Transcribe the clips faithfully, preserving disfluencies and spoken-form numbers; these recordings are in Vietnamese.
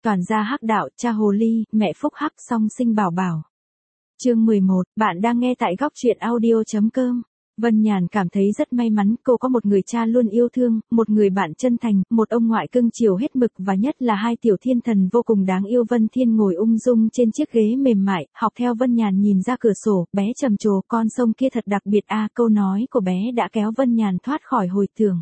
toàn gia hắc đạo, cha hồ ly, mẹ phúc hắc song sinh bảo bảo. Chương mười một, bạn đang nghe tại góc truyện audio chấm com. Vân Nhàn cảm thấy rất may mắn, cô có một người cha luôn yêu thương, một người bạn chân thành, một ông ngoại cưng chiều hết mực và nhất là hai tiểu thiên thần vô cùng đáng yêu. Vân Thiên ngồi ung dung trên chiếc ghế mềm mại, học theo Vân Nhàn nhìn ra cửa sổ, bé trầm trồ, con sông kia thật đặc biệt a. Câu nói của bé đã kéo Vân Nhàn thoát khỏi hồi tưởng.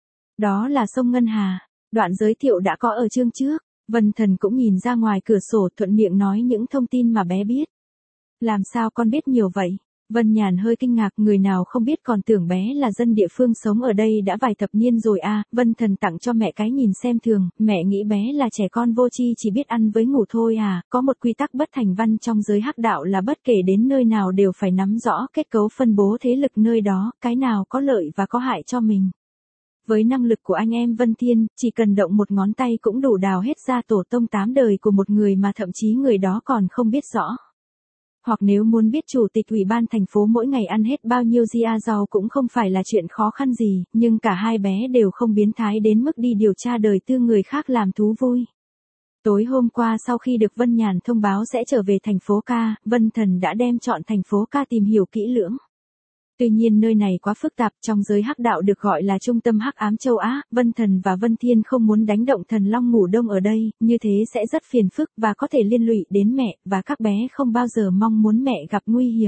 Đó là sông Ngân Hà, đoạn giới thiệu đã có ở chương trước. Vân Thần cũng nhìn ra ngoài cửa sổ, thuận miệng nói những thông tin mà bé biết. Làm sao con biết nhiều vậy? Vân Nhàn hơi kinh ngạc, người nào không biết còn tưởng bé là dân địa phương sống ở đây đã vài thập niên rồi à. Vân Thần tặng cho mẹ cái nhìn xem thường, mẹ nghĩ bé là trẻ con vô tri chỉ biết ăn với ngủ thôi à. Có một quy tắc bất thành văn trong giới hắc đạo là bất kể đến nơi nào đều phải nắm rõ kết cấu phân bố thế lực nơi đó, cái nào có lợi và có hại cho mình. Với năng lực của anh em Vân Thiên, chỉ cần động một ngón tay cũng đủ đào hết ra tổ tông tám đời của một người mà thậm chí người đó còn không biết rõ. Hoặc nếu muốn biết chủ tịch ủy ban thành phố mỗi ngày ăn hết bao nhiêu gia rau cũng không phải là chuyện khó khăn gì, nhưng cả hai bé đều không biến thái đến mức đi điều tra đời tư người khác làm thú vui. Tối hôm qua sau khi được Vân Nhàn thông báo sẽ trở về thành phố Ca, Vân Thần đã đem chọn thành phố Ca tìm hiểu kỹ lưỡng. Tuy nhiên nơi này quá phức tạp, trong giới hắc đạo được gọi là trung tâm hắc ám châu Á, Vân Thần và Vân Thiên không muốn đánh động thần long ngủ đông ở đây, như thế sẽ rất phiền phức và có thể liên lụy đến mẹ, và các bé không bao giờ mong muốn mẹ gặp nguy hiểm.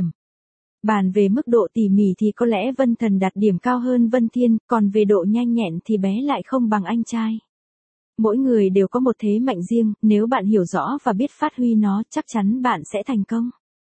Bàn về mức độ tỉ mỉ thì có lẽ Vân Thần đặt điểm cao hơn Vân Thiên, còn về độ nhanh nhẹn thì bé lại không bằng anh trai. Mỗi người đều có một thế mạnh riêng, nếu bạn hiểu rõ và biết phát huy nó, chắc chắn bạn sẽ thành công.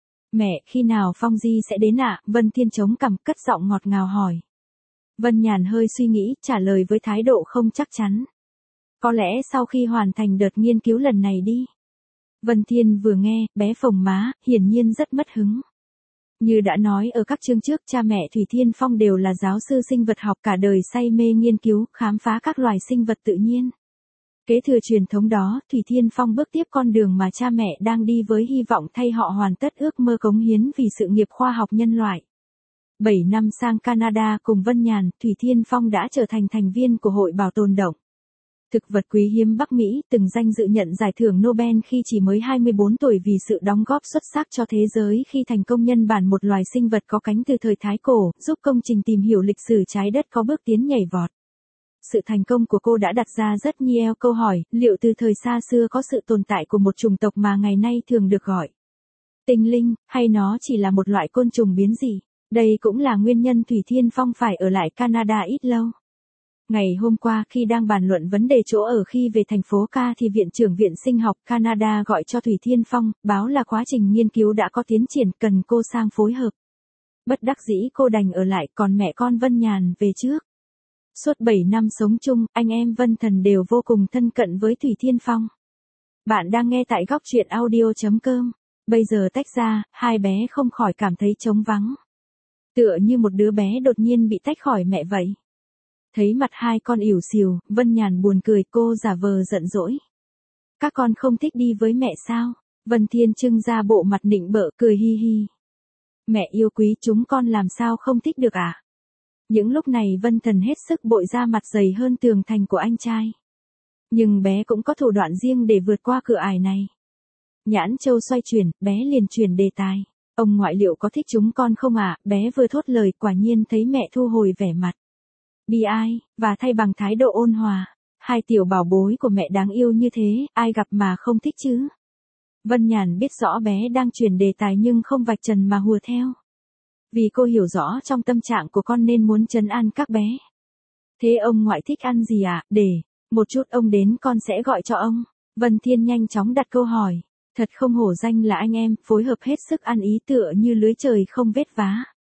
Mẹ, khi nào Phong Di sẽ đến ạ? À? Vân Thiên chống cằm, cất giọng ngọt ngào hỏi. Vân Nhàn hơi suy nghĩ, trả lời với thái độ không chắc chắn. Có lẽ sau khi hoàn thành đợt nghiên cứu lần này đi. Vân Thiên vừa nghe, bé phồng má, hiển nhiên rất mất hứng. Như đã nói ở các chương trước, cha mẹ Thủy Thiên Phong đều là giáo sư sinh vật học, cả đời say mê nghiên cứu, khám phá các loài sinh vật tự nhiên. Kế thừa truyền thống đó, Thủy Thiên Phong bước tiếp con đường mà cha mẹ đang đi với hy vọng thay họ hoàn tất ước mơ cống hiến vì sự nghiệp khoa học nhân loại. bảy năm sang Canada cùng Vân Nhàn, Thủy Thiên Phong đã trở thành thành viên của Hội Bảo tồn động thực vật quý hiếm Bắc Mỹ, từng danh dự nhận giải thưởng Nobel khi chỉ mới hai mươi bốn tuổi vì sự đóng góp xuất sắc cho thế giới khi thành công nhân bản một loài sinh vật có cánh từ thời Thái Cổ, giúp công trình tìm hiểu lịch sử trái đất có bước tiến nhảy vọt. Sự thành công của cô đã đặt ra rất nhiều câu hỏi, liệu từ thời xa xưa có sự tồn tại của một chủng tộc mà ngày nay thường được gọi tinh linh, hay nó chỉ là một loại côn trùng biến dị? Đây cũng là nguyên nhân Thủy Thiên Phong phải ở lại Canada ít lâu. Ngày hôm qua khi đang bàn luận vấn đề chỗ ở khi về thành phố Ca thì Viện trưởng Viện Sinh học Canada gọi cho Thủy Thiên Phong, báo là quá trình nghiên cứu đã có tiến triển, cần cô sang phối hợp. Bất đắc dĩ cô đành ở lại, còn mẹ con Vân Nhàn về trước. Suốt bảy năm sống chung, anh em Vân Thần đều vô cùng thân cận với Thủy Thiên Phong. Bạn đang nghe tại góc truyện audio chấm com. Bây giờ tách ra, hai bé không khỏi cảm thấy trống vắng. Tựa như một đứa bé đột nhiên bị tách khỏi mẹ vậy. Thấy mặt hai con ỉu xìu, Vân Nhàn buồn cười, cô giả vờ giận dỗi. Các con không thích đi với mẹ sao? Vân Thiên trưng ra bộ mặt nịnh bợ, cười hi hi. Mẹ yêu quý, chúng con làm sao không thích được à? Những lúc này Vân Thần hết sức bội ra mặt dày hơn tường thành của anh trai. Nhưng bé cũng có thủ đoạn riêng để vượt qua cửa ải này. Nhãn châu xoay chuyển, bé liền chuyển đề tài. Ông ngoại liệu có thích chúng con không ạ? À? Bé vừa thốt lời, quả nhiên thấy mẹ thu hồi vẻ mặt bi ai, và thay bằng thái độ ôn hòa. Hai tiểu bảo bối của mẹ đáng yêu như thế, ai gặp mà không thích chứ? Vân Nhàn biết rõ bé đang chuyển đề tài nhưng không vạch trần mà hùa theo. Vì cô hiểu rõ trong tâm trạng của con nên muốn trấn an các bé. Thế ông ngoại thích ăn gì ạ? À? Để một chút ông đến con sẽ gọi cho ông. Vân Thiên nhanh chóng đặt câu hỏi. Thật không hổ danh là anh em, phối hợp hết sức ăn ý tựa như lưới trời không vết vá.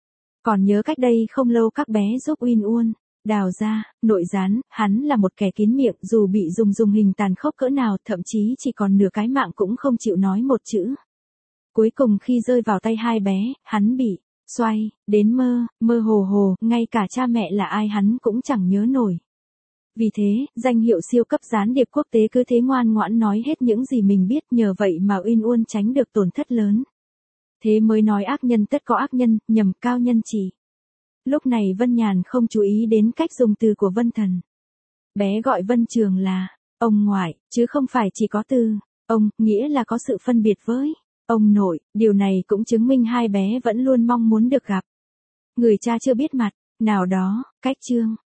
Còn nhớ cách đây không lâu các bé giúp Uyên Uôn đào ra, nội gián, hắn là một kẻ kín miệng, dù bị dùng dùng hình tàn khốc cỡ nào, thậm chí chỉ còn nửa cái mạng cũng không chịu nói một chữ. Cuối cùng khi rơi vào tay hai bé, hắn bị xoay đến mơ, mơ hồ hồ, ngay cả cha mẹ là ai hắn cũng chẳng nhớ nổi. Vì thế, danh hiệu siêu cấp gián điệp quốc tế cứ thế ngoan ngoãn nói hết những gì mình biết, nhờ vậy mà Uyên Uôn tránh được tổn thất lớn. Thế mới nói ác nhân tất có ác nhân, nhầm cao nhân chỉ. Lúc này Vân Nhàn không chú ý đến cách dùng từ của Vân Thần. Bé gọi Vân Trường là ông ngoại, chứ không phải chỉ có từ ông, nghĩa là có sự phân biệt với ông nội, điều này cũng chứng minh hai bé vẫn luôn mong muốn được gặp người cha chưa biết mặt. Nào đó, cách chương